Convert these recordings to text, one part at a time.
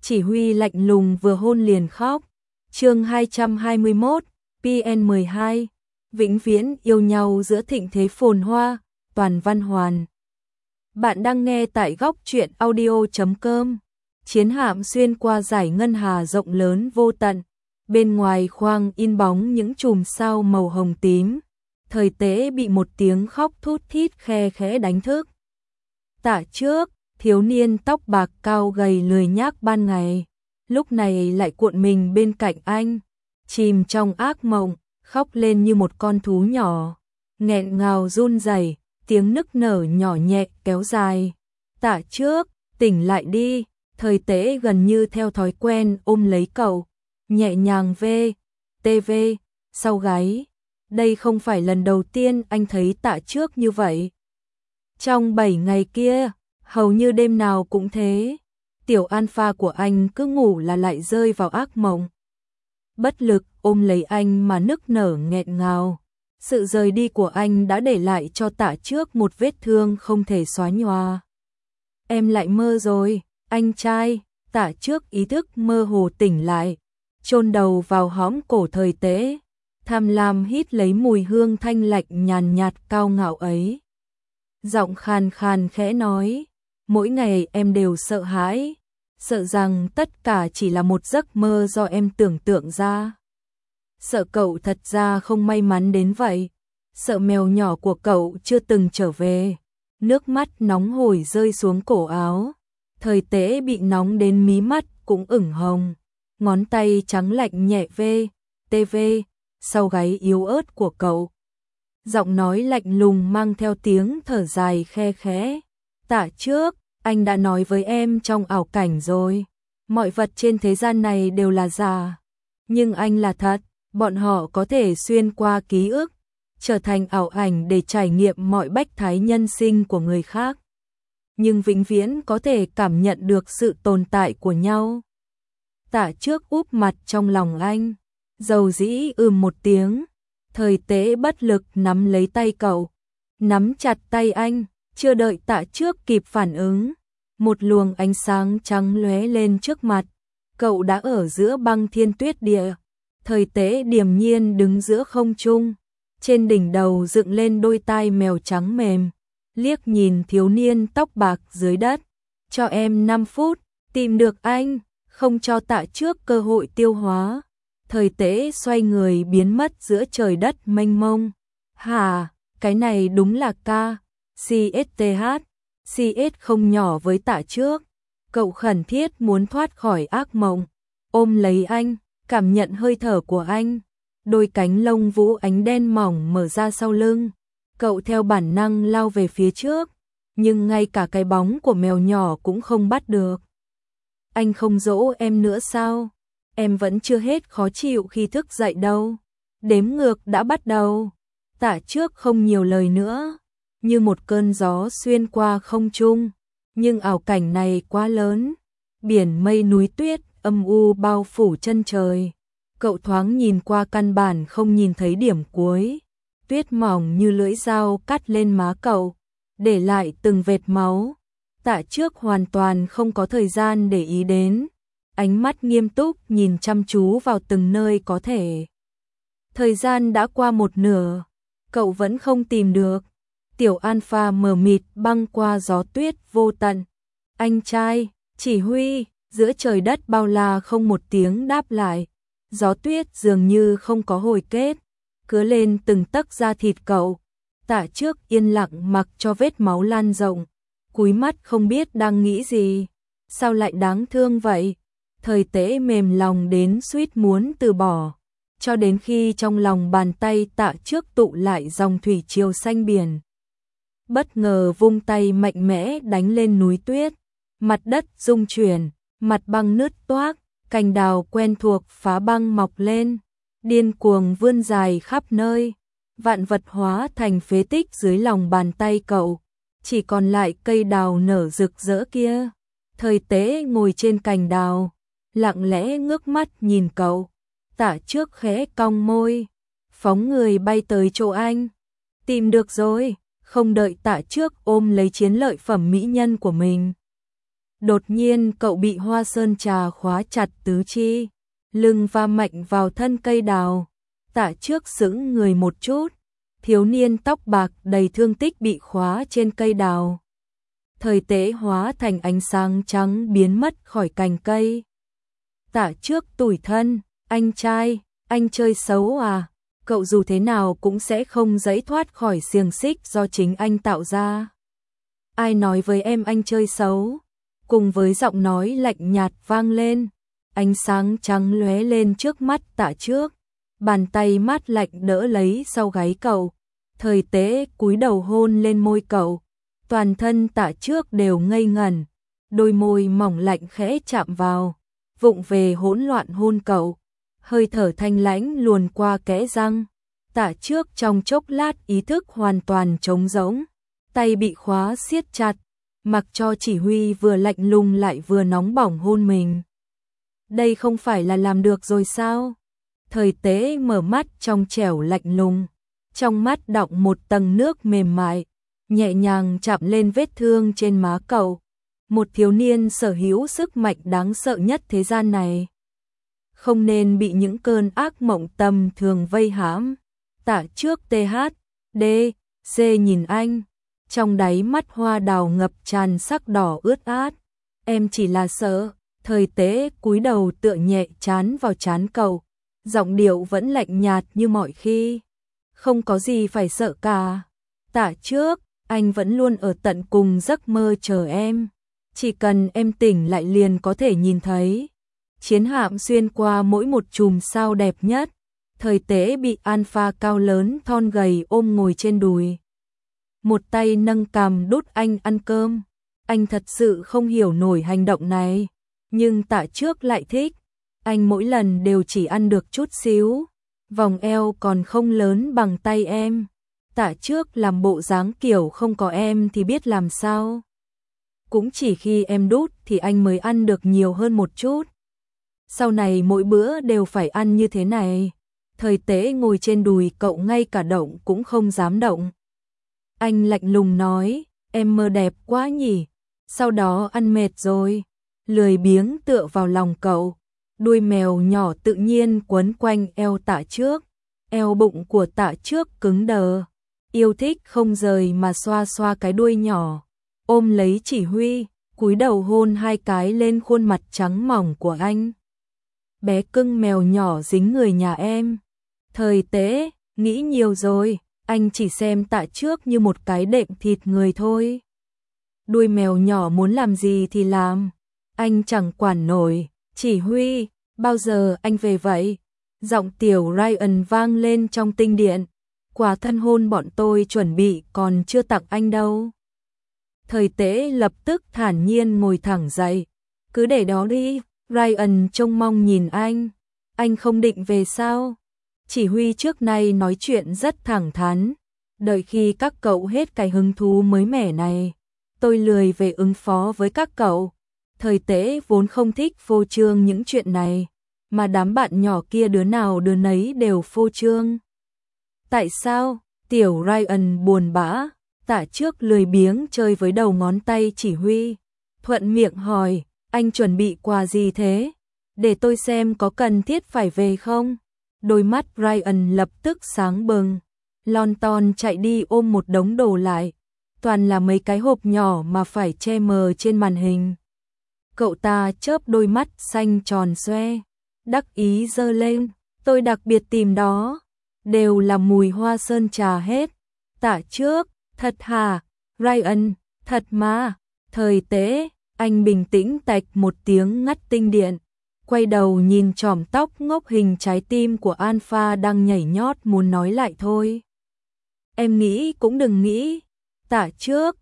Chỉ huy lạnh lùng vừa hôn liền khóc. Chương 221, PN12. Vĩnh viễn yêu nhau giữa thịnh thế phồn hoa. Toàn Văn Hoàn. Bạn đang nghe tại góc truyện audio.com. Chiến hạm xuyên qua dải ngân hà rộng lớn vô tận. Bên ngoài khoang in bóng những chùm sao màu hồng tím. Thời Tế bị một tiếng khóc thút thít khe khẽ đánh thức. Tạ Trước, thiếu niên tóc bạc cao gầy lười nhác ban ngày, lúc này lại cuộn mình bên cạnh anh, chìm trong ác mộng, khóc lên như một con thú nhỏ, nghẹn ngào run rẩy, tiếng nức nở nhỏ nhẹ kéo dài. Tạ Trước, tỉnh lại đi. Thời Tế gần như theo thói quen ôm lấy cậu, nhẹ nhàng tv sau gáy. Đây không phải lần đầu tiên anh thấy Tạ Trước như vậy. Trong 7 ngày kia, hầu như đêm nào cũng thế, tiểu alpha của anh cứ ngủ là lại rơi vào ác mộng. Bất lực ôm lấy anh mà nức nở nghẹn ngào. Sự rời đi của anh đã để lại cho Tạ Trước một vết thương không thể xóa nhòa. Em lại mơ rồi, anh trai. Tạ Trước ý thức mơ hồ tỉnh lại, chôn đầu vào hõm cổ Thời Tế, tham lam hít lấy mùi hương thanh lạnh nhàn nhạt cao ngạo ấy. Giọng khàn khàn khẽ nói, mỗi ngày em đều sợ hãi, sợ rằng tất cả chỉ là một giấc mơ do em tưởng tượng ra. Sợ cậu thật ra không may mắn đến vậy, sợ mèo nhỏ của cậu chưa từng trở về. Nước mắt nóng hổi rơi xuống cổ áo. Thời Tế bị nóng đến mí mắt cũng ửng hồng, ngón tay trắng lạnh nhẹ tv sau gáy yếu ớt của cậu. Giọng nói lạnh lùng mang theo tiếng thở dài khe khẽ. Tạ Trước, anh đã nói với em trong ảo cảnh rồi, mọi vật trên thế gian này đều là giả, nhưng anh là thật. Bọn họ có thể xuyên qua ký ức, trở thành ảo ảnh để trải nghiệm mọi bách thái nhân sinh của người khác, nhưng vĩnh viễn có thể cảm nhận được sự tồn tại của nhau. Tạ Trước úp mặt trong lòng anh, dầu dĩ một tiếng. Thời Tế bất lực nắm lấy tay cậu, nắm chặt tay anh, chưa đợi Tạ Trước kịp phản ứng, một luồng ánh sáng trắng lóe lên trước mặt, cậu đã ở giữa băng thiên tuyết địa. Thời Tế điềm nhiên đứng giữa không trung, trên đỉnh đầu dựng lên đôi tai mèo trắng mềm, liếc nhìn thiếu niên tóc bạc dưới đất. Cho em 5 phút, tìm được anh, không cho Tạ Trước cơ hội tiêu hóa. Thời Tế xoay người biến mất giữa trời đất mênh mông. Hả, cái này đúng là CSTH. CS không nhỏ với Tạ Trước. Cậu khẩn thiết muốn thoát khỏi ác mộng, ôm lấy anh, cảm nhận hơi thở của anh. Đôi cánh lông vũ ánh đen mỏng mở ra sau lưng. Cậu theo bản năng lao về phía trước, nhưng ngay cả cái bóng của mèo nhỏ cũng không bắt được. Anh không dỗ em nữa sao? Em vẫn chưa hết khó chịu khi thức dậy đâu. Đếm ngược đã bắt đầu. Tạ Trước không nhiều lời nữa, như một cơn gió xuyên qua không trung. Nhưng ảo cảnh này quá lớn, biển mây núi tuyết âm u bao phủ chân trời. Cậu thoáng nhìn qua căn bản không nhìn thấy điểm cuối. Tuyết mỏng như lưỡi dao cắt lên má cậu, để lại từng vệt máu. Tạ Trước hoàn toàn không có thời gian để ý đến, ánh mắt nghiêm túc nhìn chăm chú vào từng nơi có thể. Thời gian đã qua một nửa, cậu vẫn không tìm được. Tiểu alpha mờ mịt băng qua gió tuyết vô tận. Anh trai, chỉ huy. Giữa trời đất bao la không một tiếng đáp lại. Gió tuyết dường như không có hồi kết, cứa lên từng tấc da thịt cậu. Tạ Trước yên lặng mặc cho vết máu lan rộng, cúi mắt không biết đang nghĩ gì. Sao lại đáng thương vậy? Thời Tế mềm lòng đến suýt muốn từ bỏ, cho đến khi trong lòng bàn tay Tạ Trước tụ lại dòng thủy triều xanh biển. Bất ngờ vung tay mạnh mẽ đánh lên núi tuyết, mặt đất rung chuyển, mặt băng nứt toác, cành đào quen thuộc phá băng mọc lên, điên cuồng vươn dài khắp nơi. Vạn vật hóa thành phế tích dưới lòng bàn tay cậu, chỉ còn lại cây đào nở rực rỡ kia. Thời Tế ngồi trên cành đào, lặng lẽ ngước mắt nhìn cậu. Tạ Trước khẽ cong môi, phóng người bay tới chỗ anh. Tìm được rồi. Không đợi Tạ Trước ôm lấy chiến lợi phẩm mỹ nhân của mình, Đột nhiên cậu bị hoa sơn trà khóa chặt tứ chi, lưng va mạnh vào thân cây đào. Tạ Trước sững người một chút, thiếu niên tóc bạc đầy thương tích bị khóa trên cây đào. Thời Tế hóa thành ánh sáng trắng biến mất khỏi cành cây. Tạ Trước tủi thân, anh trai, anh chơi xấu à? Cậu dù thế nào cũng sẽ không giãy thoát khỏi xiềng xích do chính anh tạo ra. Ai nói với em anh chơi xấu? Cùng với giọng nói lạnh nhạt vang lên, ánh sáng trắng lóe lên trước mắt Tạ Trước, bàn tay mát lạnh đỡ lấy sau gáy cậu. Thời Tế cúi đầu hôn lên môi cậu, toàn thân Tạ Trước đều ngây ngẩn, đôi môi mỏng lạnh khẽ chạm vào, vụng về hỗn loạn hôn cậu, hơi thở thanh lãnh luồn qua kẽ răng. Tạ Trước trong chốc lát ý thức hoàn toàn trống rỗng, tay bị khóa siết chặt, mặc cho chỉ huy vừa lạnh lùng lại vừa nóng bỏng hôn mình. Đây không phải là làm được rồi sao? Thời Tế mở mắt trong trẻo lạnh lùng, trong mắt đọng một tầng nước mềm mại, nhẹ nhàng chạm lên vết thương trên má cậu. Một thiếu niên sở hữu sức mạnh đáng sợ nhất thế gian này, không nên bị những cơn ác mộng tầm thường vây hãm. Tạ Trước THD C nhìn anh, trong đáy mắt hoa đào ngập tràn sắc đỏ ướt át. Em chỉ là sợ. Thời Tế cúi đầu tựa nhẹ trán vào trán cậu, giọng điệu vẫn lạnh nhạt như mọi khi. Không có gì phải sợ cả. Tạ Trước, anh vẫn luôn ở tận cùng giấc mơ chờ em. Chỉ cần em tỉnh lại liền có thể nhìn thấy. Chiến hạm xuyên qua mỗi một chùm sao đẹp nhất. Thời Tế bị Alpha cao lớn thon gầy ôm ngồi trên đùi. Một tay nâng cằm đút anh ăn cơm. Anh thật sự không hiểu nổi hành động này, nhưng Tạ Trước lại thích. Anh mỗi lần đều chỉ ăn được chút xíu, vòng eo còn không lớn bằng tay em. Tạ Trước làm bộ dáng kiểu không có em thì biết làm sao. Cũng chỉ khi em đút thì anh mới ăn được nhiều hơn một chút. Sau này mỗi bữa đều phải ăn như thế này. Thời Tế ngồi trên đùi cậu ngay cả động cũng không dám động. Anh lạnh lùng nói, em mơ đẹp quá nhỉ. Sau đó ăn mệt rồi, lười biếng tựa vào lòng cậu. Đuôi mèo nhỏ tự nhiên quấn quanh eo Tạ Trước. Eo bụng của Tạ Trước cứng đờ, yêu thích không rời mà xoa xoa cái đuôi nhỏ, ôm lấy chỉ huy, cúi đầu hôn hai cái lên khuôn mặt trắng mỏng của anh. Bé cưng mèo nhỏ dính người nhà em. Thời Tế, nghĩ nhiều rồi, anh chỉ xem Tạ Trước như một cái đệm thịt người thôi. Đuôi mèo nhỏ muốn làm gì thì làm, anh chẳng quản nổi. Chỉ huy, bao giờ anh về vậy? Giọng tiểu Ryan vang lên trong tinh điện. Quà thân hôn bọn tôi chuẩn bị còn chưa tặng anh đâu. Thời Tế lập tức thản nhiên ngồi thẳng dậy. Cứ để đó đi. Ryan trông mong nhìn anh. Anh không định về sao? Chỉ huy trước nay nói chuyện rất thẳng thắn. Đợi khi các cậu hết cái hứng thú mới mẻ này, tôi lười về ứng phó với các cậu. Thời Tế vốn không thích phô trương những chuyện này, mà đám bạn nhỏ kia đứa nào đứa nấy đều phô trương. Tại sao? Tiểu Ryan buồn bã. Tạ Trước lười biếng chơi với đầu ngón tay chỉ huy, thuận miệng hỏi, anh chuẩn bị quà gì thế? Để tôi xem có cần thiết phải về không? Đôi mắt Ryan lập tức sáng bừng, lon ton chạy đi ôm một đống đồ lại, toàn là mấy cái hộp nhỏ mà phải che mờ trên màn hình. Cậu ta chớp đôi mắt xanh tròn xoe, đắc ý giơ lên, tôi đặc biệt tìm đó, đều là mùi hoa sơn trà hết. Tạ Trước, thật hả? Ryan, thật mà. Thời Tế, anh bình tĩnh tạch một tiếng ngắt tinh điện, quay đầu nhìn chòm tóc ngốc hình trái tim của Alpha đang nhảy nhót muốn nói lại thôi. Em nghĩ cũng đừng nghĩ. Tạ Trước,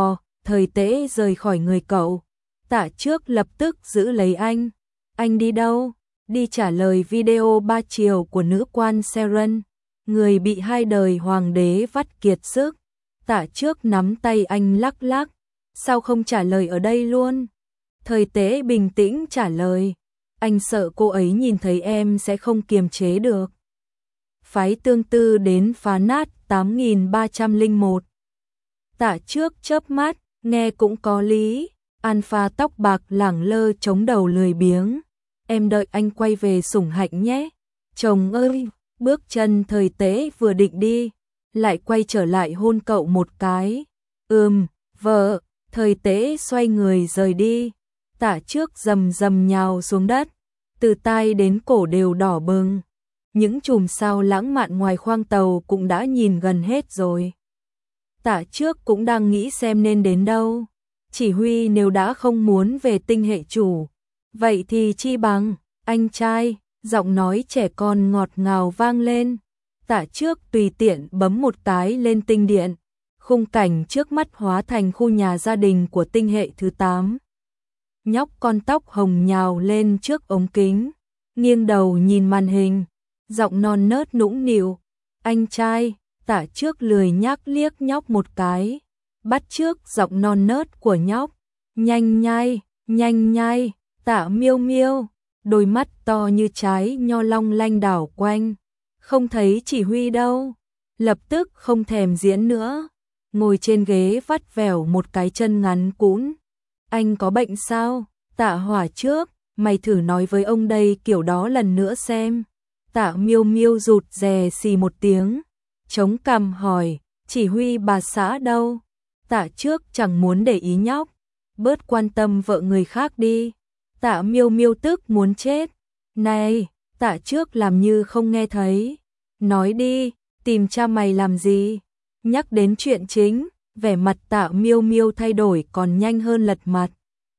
Thời Tế rời khỏi người cậu. Tạ Trước lập tức giữ lấy anh. Anh đi đâu? Đi trả lời video 3 chiều của nữ quan Seren, người bị 2 đời hoàng đế vắt kiệt sức. Tạ Trước nắm tay anh lắc lắc. Sao không trả lời ở đây luôn? Thời Tế bình tĩnh trả lời. Anh sợ cô ấy nhìn thấy em sẽ không kiềm chế được. Phái Tương Tư đến phá nát 8301. Tạ Trước chớp mắt, nghe cũng có lý. Alpha tóc bạc lẳng lơ chống đầu lười biếng. Em đợi anh quay về Sủng Hạnh nhé. Chồng ơi, bước chân Thời Tế vừa định đi, lại quay trở lại hôn cậu một cái. Vợ, Thời Tế xoay người rời đi. Tả Trước rầm rầm nhào xuống đất, từ tai đến cổ đều đỏ bừng. Những chùm sao lãng mạn ngoài khoang tàu cũng đã nhìn gần hết rồi. Tả Trước cũng đang nghĩ xem nên đến đâu. Chỉ huy nếu đã không muốn về tinh hệ chủ, vậy thì chi bằng, anh trai, giọng nói trẻ con ngọt ngào vang lên. Tả Trước tùy tiện bấm một cái lên tinh điện. Khung cảnh trước mắt hóa thành khu nhà gia đình của tinh hệ thứ 8. Nhóc con tóc hồng nhào lên trước ống kính, nghiêng đầu nhìn màn hình, giọng non nớt nũng nịu. Anh trai, Tả Trước lười nhác liếc nhóc một cái, bắt chước giọng non nớt của nhóc. Nhanh nhai, Tả Miêu Miêu, đôi mắt to như trái nho long lanh đảo quanh. Không thấy chỉ huy đâu, lập tức không thèm diễn nữa, ngồi trên ghế vắt vẻo một cái chân ngắn cũn. Anh có bệnh sao? Tạ Hỏa Trước, mày thử nói với ông đây kiểu đó lần nữa xem. Tạ Miêu Miêu rụt rè xì một tiếng, chống cằm hỏi, chỉ huy bà xã đâu? Tạ Trước chẳng muốn để ý nhóc, bớt quan tâm vợ người khác đi. Tạ Miêu Miêu tức muốn chết. Này, Tạ Trước làm như không nghe thấy. Nói đi, tìm cha mày làm gì? Nhắc đến chuyện chính, vẻ mặt Tạ Miêu Miêu thay đổi còn nhanh hơn lật mặt.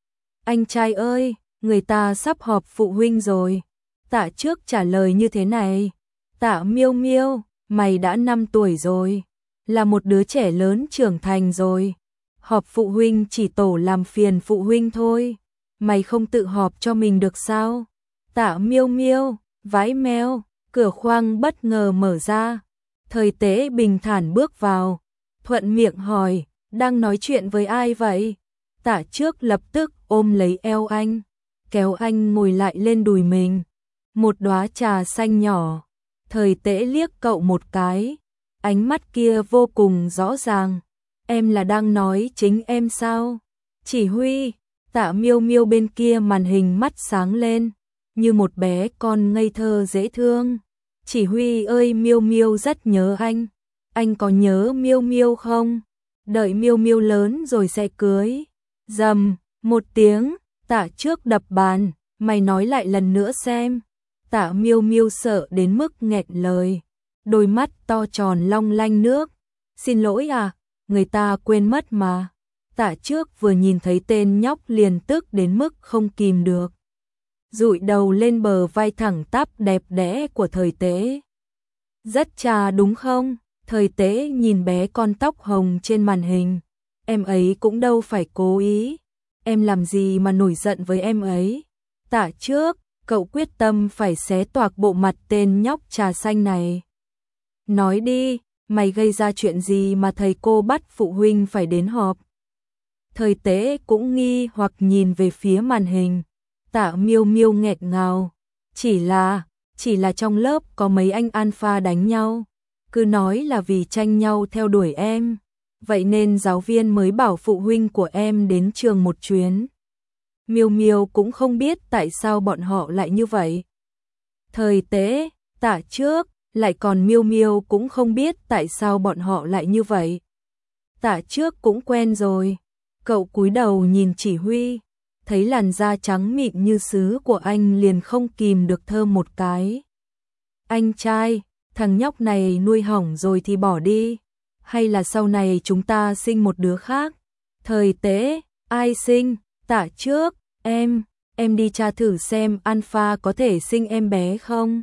Anh trai ơi, người ta sắp họp phụ huynh rồi. Tạ Trước trả lời như thế này. Tạ Miêu Miêu, mày đã 5 tuổi rồi, là một đứa trẻ lớn trưởng thành rồi. Họp phụ huynh chỉ tổ làm phiền phụ huynh thôi. Mày không tự họp cho mình được sao? Tạ Miêu Miêu, vãi meo, cửa khoang bất ngờ mở ra. Thời Tế bình thản bước vào, thuận miệng hỏi, đang nói chuyện với ai vậy? Tạ Trước lập tức ôm lấy eo anh, kéo anh ngồi lại lên đùi mình. Một đóa trà xanh nhỏ. Thời Tế liếc cậu một cái, ánh mắt kia vô cùng rõ ràng. Em là đang nói chính em sao? Chỉ huy. Tạ Miêu Miêu bên kia màn hình mắt sáng lên, như một bé con ngây thơ dễ thương. Chỉ huy ơi, Miêu Miêu rất nhớ anh có nhớ Miêu Miêu không? Đợi Miêu Miêu lớn rồi sẽ cưới. Rầm, một tiếng, Tạ Trước đập bàn, mày nói lại lần nữa xem. Tạ Miêu Miêu sợ đến mức nghẹn lời, đôi mắt to tròn long lanh nước. Xin lỗi à, người ta quên mất mà. Tạ Trước vừa nhìn thấy tên nhóc liền tức đến mức không kìm được, dụi đầu lên bờ vai thẳng tắp đẹp đẽ của Thời Tế. Rất trà đúng không? Thời Tế nhìn bé con tóc hồng trên màn hình. Em ấy cũng đâu phải cố ý. Em làm gì mà nổi giận với em ấy? Tạ Trước, cậu quyết tâm phải xé toạc bộ mặt tên nhóc trà xanh này. Nói đi, mày gây ra chuyện gì mà thầy cô bắt phụ huynh phải đến họp? Thời Tế cũng nghi hoặc nhìn về phía màn hình. Tạ Miêu Miêu nghẹt ngào. Chỉ là trong lớp có mấy anh alpha đánh nhau. Cứ nói là vì tranh nhau theo đuổi em. Vậy nên giáo viên mới bảo phụ huynh của em đến trường một chuyến. Miêu Miêu cũng không biết tại sao bọn họ lại như vậy. Thời Tế, Tạ Trước, lại còn Miêu Miêu cũng không biết tại sao bọn họ lại như vậy. Tạ Trước cũng quen rồi. Cậu cúi đầu nhìn chỉ huy, thấy làn da trắng mịn như sứ của anh liền không kìm được thơm một cái. Anh trai, thằng nhóc này nuôi hỏng rồi thì bỏ đi, hay là sau này chúng ta sinh một đứa khác? Thời Tế, ai sinh? Tạ Trước, em đi tra thử xem Alpha có thể sinh em bé không?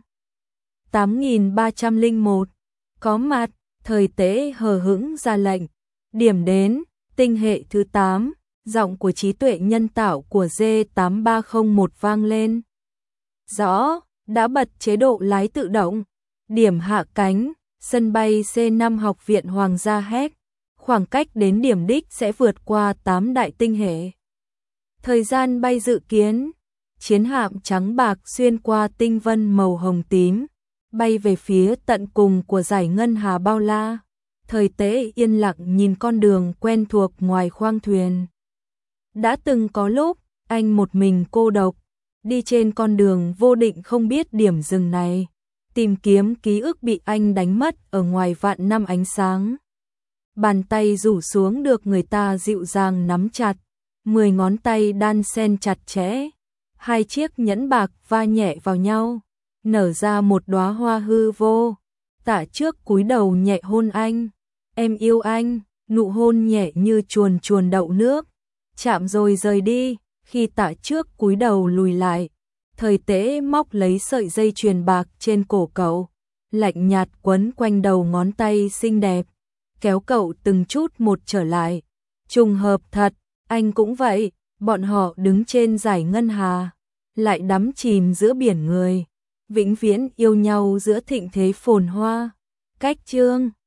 8301, có mặt. Thời Tế hờ hững ra lệnh, điểm đến. Tinh hệ thứ 8, giọng của trí tuệ nhân tạo của G8301 vang lên. Rõ, đã bật chế độ lái tự động. Điểm hạ cánh, sân bay C5 Học viện Hoàng gia Héc. Khoảng cách đến điểm đích sẽ vượt qua 8 đại tinh hệ. Thời gian bay dự kiến, chiến hạm trắng bạc xuyên qua tinh vân màu hồng tím, bay về phía tận cùng của dải ngân hà bao la. Thời Tế yên lặng nhìn con đường quen thuộc ngoài khoang thuyền. Đã từng có lúc, anh một mình cô độc, đi trên con đường vô định không biết điểm dừng này, tìm kiếm ký ức bị anh đánh mất ở ngoài vạn năm ánh sáng. Bàn tay rủ xuống được người ta dịu dàng nắm chặt, 10 ngón tay đan xen chặt chẽ, hai chiếc nhẫn bạc va nhẹ vào nhau, nở ra một đóa hoa hư vô. Tạ Trước cúi đầu nhẹ hôn anh, em yêu anh, nụ hôn nhẹ như chuồn chuồn đậu nước, chạm rồi rời đi. Khi Tạ Trước cúi đầu lùi lại, Thời Tế móc lấy sợi dây chuyền bạc trên cổ cậu, lạnh nhạt quấn quanh đầu ngón tay xinh đẹp, kéo cậu từng chút một trở lại. Trùng hợp thật, anh cũng vậy, bọn họ đứng trên dải ngân hà, lại đắm chìm giữa biển người, vĩnh viễn yêu nhau giữa thịnh thế phồn hoa. Cách chương